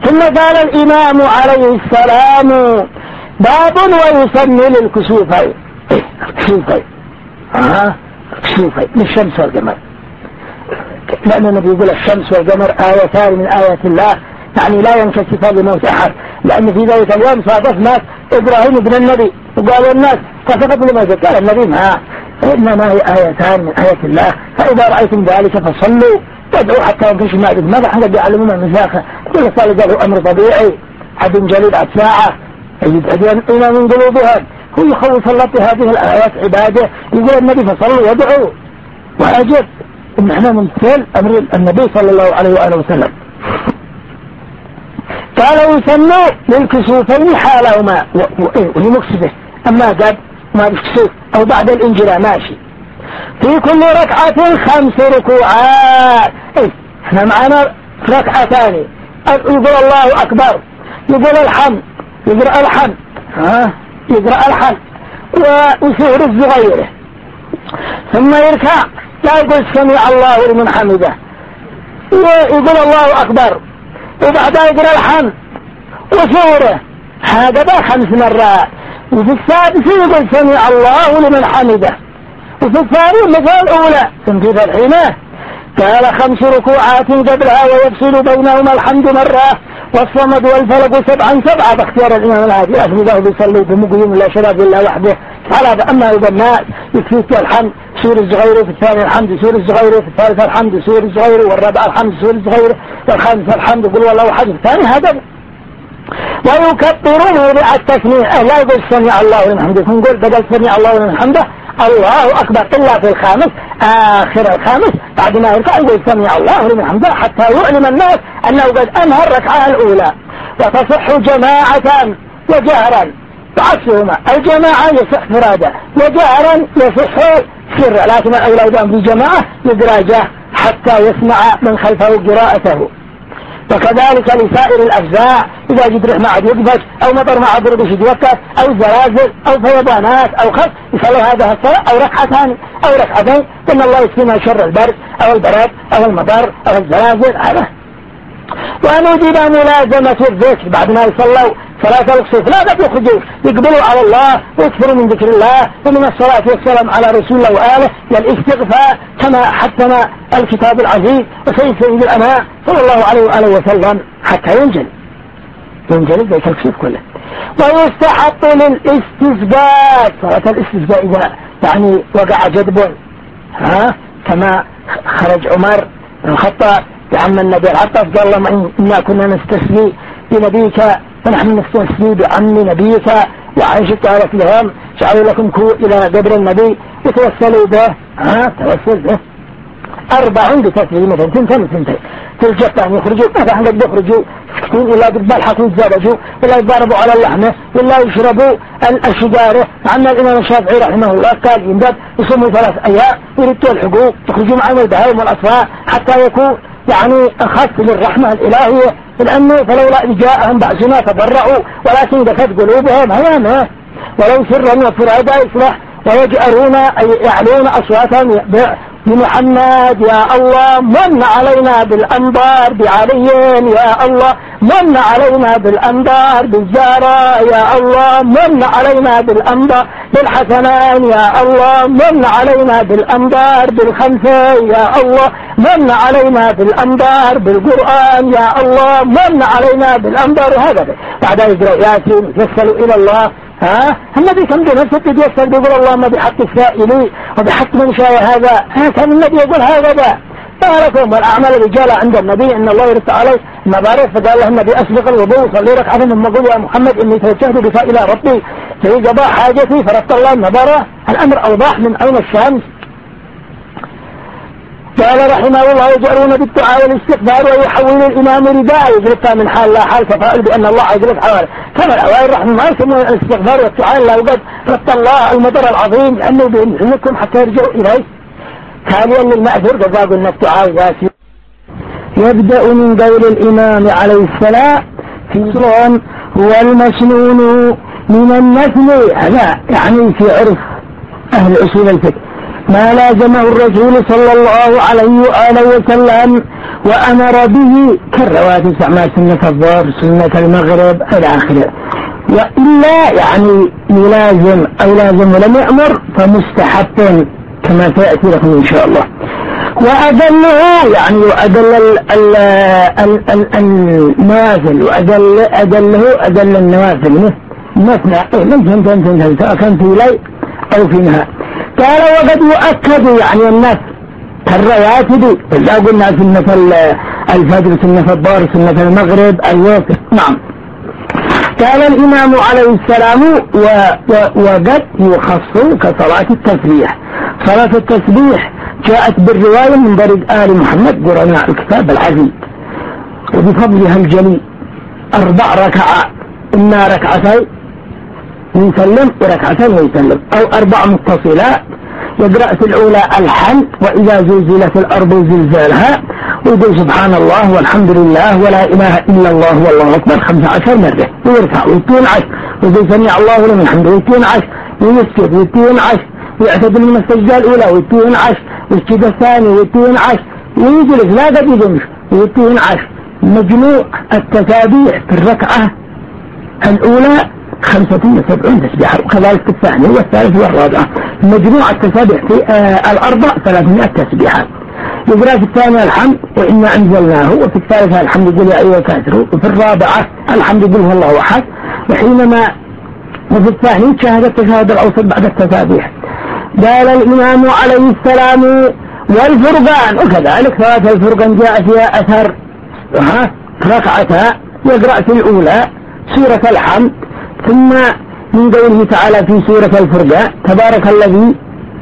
ثم قال الإمام عليه السلام: باب ويسمي للكسوفين. كسوفين كسوفين للشمس والقمر، لأن النبي يقول الشمس والقمر آيتان من آيات الله، يعني لا ينكسفان لموت أحد، لأن في ذلك اليوم صادف ناس إبراهيم ابن النبي وقالوا الناس كسفت لما قال النبي ما إنما هي آيتان من آيات الله، فإذا رأيتم ذلك فصلوا وادعوا حتى ينكشف ما أدري ماذا حدث يعلمون المساخة. كل صالح قالوا أمر طبيعي عد جليل بعد ساعة يجد إلى من قلوبهم. هو يخوف الله بهذه الآيات عباده، يقول النبي فصلوا وادعوا، وأجب إن احنا نمثل أمر النبي صلى الله عليه وآله وسلم. قال: يسمى للكسوفين حالهما وهي مكسبه، أما قد ما بالكسوف أو بعد الإنجلاء ماشي. في كل ركعة 5 ركوعات. احنا معنا ركعتان، يقول الله أكبر، يقول الحمد، يقرأ الحمد، يقرأ الحمد ويسهر الزغيره، ثم يركع لا يقول سمع الله لمن حمده، ويقول الله أكبر، وبعدها يقرأ الحمد وسوره، هذا 5 مرات. وفي السادس يقول سمع الله لمن حمده، وفي الثاني مثل الأولى تنفيذ الحينة. قال: 5 ركوعات قبلها ويفصل بينهما الحمد مرة، والصمد والفلق 7 باختيار الإمام الهادي. أفضل بيصلي بمقيم لا شباب إلا وحده على هذا. أما إذا الناس يكفيك الحمد سور الصغير، في الثاني الحمد سور الصغير، في الثالث الحمد سور الصغير، والرابع الحمد سور الصغير، والخامس الحمد قل والله أحد، الثاني هذا. ويكبر موضع التسميع، لا يقول سمع الله لمن حمده، نقول بدل سمع الله لمن حمده الله أكبر، إلا في الخامس آخر الخامس بعد ما يركع يقول سمع الله لمن حمده، حتى يعلم الناس أنه قد أنهى الركعة الأولى. وتصح جماعة وجهرا، وعكسهما، الجماعة يصح فرادة، وجهرا يصح سرا، لكن الأولاد في جماعة يدرجه حتى يسمع من خلفه قراءته. وكذلك لسائر الأفزاع، إذا جد رح معه يقفش أو مطر معه بربش يتوقف أو زلازل أو فيضانات أو خف، يصلي هذا الصلاة أو ركعتان أو ركعتين، إن الله يسلم شر البرد أو البرد أو المطر أو الزلازل هذا. ونجب ملازمة الذكر بعد ما يصلوا صلاة الكسوف، لا بد يخرجوا يقبلوا على الله ويكثروا من ذكر الله ومن الصلاة والسلام على رسول الله وآله والاستغفار، كما حثنا الكتاب العزيز وسيد الأناء صلى الله عليه وآله وسلم حتى ينجل ذلك الكسوف كله. ويستحق للاستسقاء، صلاة الاستسقاء إذا يعني وقع جدب، كما خرج عمر بن الخطاب بعم النبي العطاف قال: اللهم إنا كنا نستسقي بنبيك فنحن نستسقي بعم نبيك. وعائشة قالت لهم: جعلوا لكم كوء إلى قبر النبي وتوسلوا به، توسل به 4 بتسليمة 2 تلجتان يخرجوا ماذا عندك يخرجوا سكتين، ولا بالحق يتزابجوا، ولا يضاربوا على اللحمة، ولا يشربوا الشجارة. عنا الإمام الشافعي رحمه الله قال يندب يصوموا 3 أيام ويردوا الحقوق، يخرجوا معهم البهائم والأطفال حتى يكون يعني أخف للرحمة الإلهية، لأنه فلولا إذ جاءهم بأسنا تضرعوا ولكن دفت قلوبهم هوامه، ولو سرا وفرادا يصلح ويجأرون أي يعلون أصواتهم بمحمد يا الله من علينا بالأنبار بعلي، يا الله من علينا بالأنبار بالزهراء، يا الله من علينا بالأنبار بالحسنان، يا الله من علينا بالأنبار بالخمسة، يا الله من علينا بالأنبار بالقرآن، يا الله من علينا بالأنبار. وهكذا بعد يقرأ ياسين يسأل إلى الله. النبي كان بنفسه يسأل بيقول اللهم بحق السائلين وبحق من شاء هذا. كان النبي يقول هذا باركم والأعمال الرجال عند النبي إن الله يرد عليه مبارك. فقال له النبي أسبق الوضوء صلي ركعة ثم قل يا محمد إني توجهت بك إلى ربي في قضاء حاجتي فرد الله المبارك. الأمر أوضح من عين الشمس. قال رحمه الله: يجعلون بالدعاء والاستغفار ويحول الإمام رداء يجلسها من حال لا حال تفاعل بأن الله يجلس حواله. كما الأوائل رحمه الله يسمون الاستغفار والدعاء لا وقد رد الله المطر العظيم لأنه بإمكانكم حتى يرجعوا إليه. ثانيا للمأثور كذا قلنا الدعاء ياسين يبدأ من قول الإمام عليه السلام في صلون هو المسنون من النسل، هذا يعني في عرف أهل أصول الفقه ما لازمه الرسول صلى الله عليه وآله وسلم وأمر به كالرواتب مع سنة الظهر سنة المغرب إلى آخره. وإلا يعني يلازم أو لازم ولم يأمر فمستحب كما سيأتي لكم إن شاء الله. وأدله يعني وأدل النوافل وأدل النوافل مثنى من ثنتين سواء كان في ليل أو في نهار. قال وقد يؤكد يعني الناس كالرواتب إذا قلنا سنة الفجر سنة الظهر سنة المغرب الوتر. نعم. قال الإمام عليه السلام وقد يخص كصلاة التسبيح. صلاة التسبيح جاءت بالرواية من طريق آل محمد قرناء الكتاب العزيز وبفضلها الجليل 4 ركعات إما ركعتين يسلم وركعتين ويسلم أو 4 متصلات يقرأ في الأولى الحمد وإذا زلزلت الأرض زلزالها ويقول سبحان الله والحمد لله ولا إله إلا الله والله أكبر 15 مرة ويرفع ويتنعش ويقول سمع الله لمن حمده ويتنعش ويسجد ويتنعش ويعتدل من السجدة الأولى ويتنعش ويسجد الثاني ويتنعش ويجلس لا قد يجمش ويتنعش. مجموع التسابيح في الركعة الأولى 75 تسبيحة وكذلك في الثانية والثالث والرابعة. مجموع التسابيح في الأربع 300 تسبيحة. يقرأ في الثانية الحمد وإنا أنزلناه وفي الثالثة الحمد لله يا أيها الكافرون وفي الرابعة الحمد لله هو الله أحد وحينما وفي الثاني شهد التشهد الأوسط بعد التسابيح. قال الإمام عليه السلام والفرقان وكذلك صلاة الفرقان جاء فيها أثر ركعتها يقرأ في الأولى سورة الحمد ثم من قوله تعالى في سورة الفرقان تبارك الذي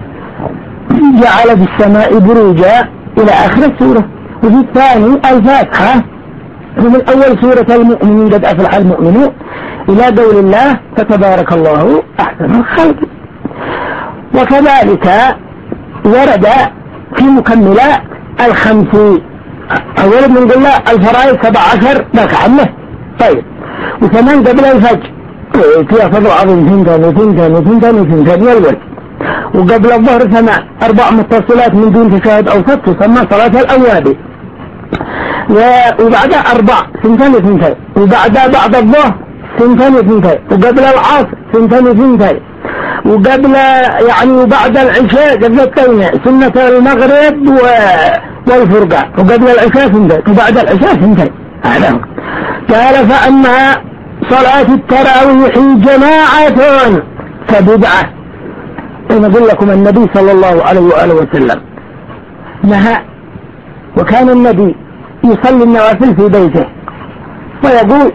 جعل في السماء بروجا إلى آخر السورة. وفي الثاني الفاتحة ومن أول سورة المؤمنين قد أفلح المؤمنون إلى قول الله فتبارك الله أحسن الخلق. وكذلك ورد في مكملات 50 أولا من قلنا الفرائض 17 ركعة له. طيب وثمان قبل الفجر فيها فضل عظيم 2 والوتر. وقبل الظهر 8 4 متصلات من دون تشهد أوسط تسمى صلاة الأوابي. وبعدها 4 2 وبعدها بعد الظهر 2 وقبل العصر 2 وقبل يعني وبعد العشاء قبل التونية سنة المغرب والفرقان وقبل العشاء 2 وبعد العشاء 2 أعلم. قال فأما صلاة التراويح جماعة فبدعة. ونقول لكم النبي صلى الله عليه وآله وسلم نهى وكان النبي يصلي النوافل في بيته ويقول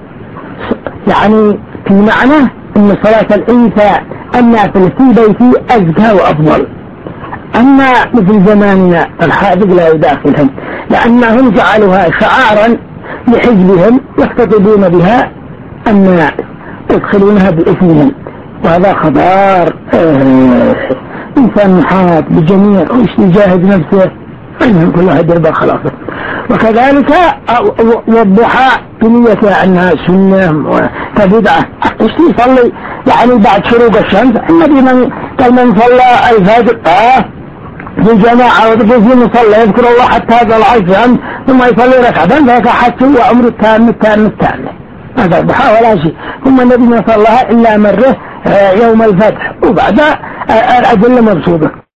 يعني في معنى أن صلاة الإنساء النافل في بيتي أزكى وأفضل. أما مثل زماننا الحاذق لا يداخلهم لأنهم جعلوها شعارا لحزبهم يختطبون بها الناس يدخلونها بإثمهم وهذا خبار إنسان محاط بجميع وإيش يجاهد نفسه فإنهم كل واحد يربى خلاصه. وكذلك والضحى بنية أنها سنة كبدعة إيش يصلي يعني بعد شروق الشمس. النبي قال من صلى الفجر في جماعة وتقول في مصلى يذكر الله حتى طلع الشمس ثم يصلي ركعتين فهذا حتى هو أمر التام هذا الضحى ولا شيء. ثم النبي ما صلىها إلا مرة يوم الفتح وبعد الأدلة مبسوطة.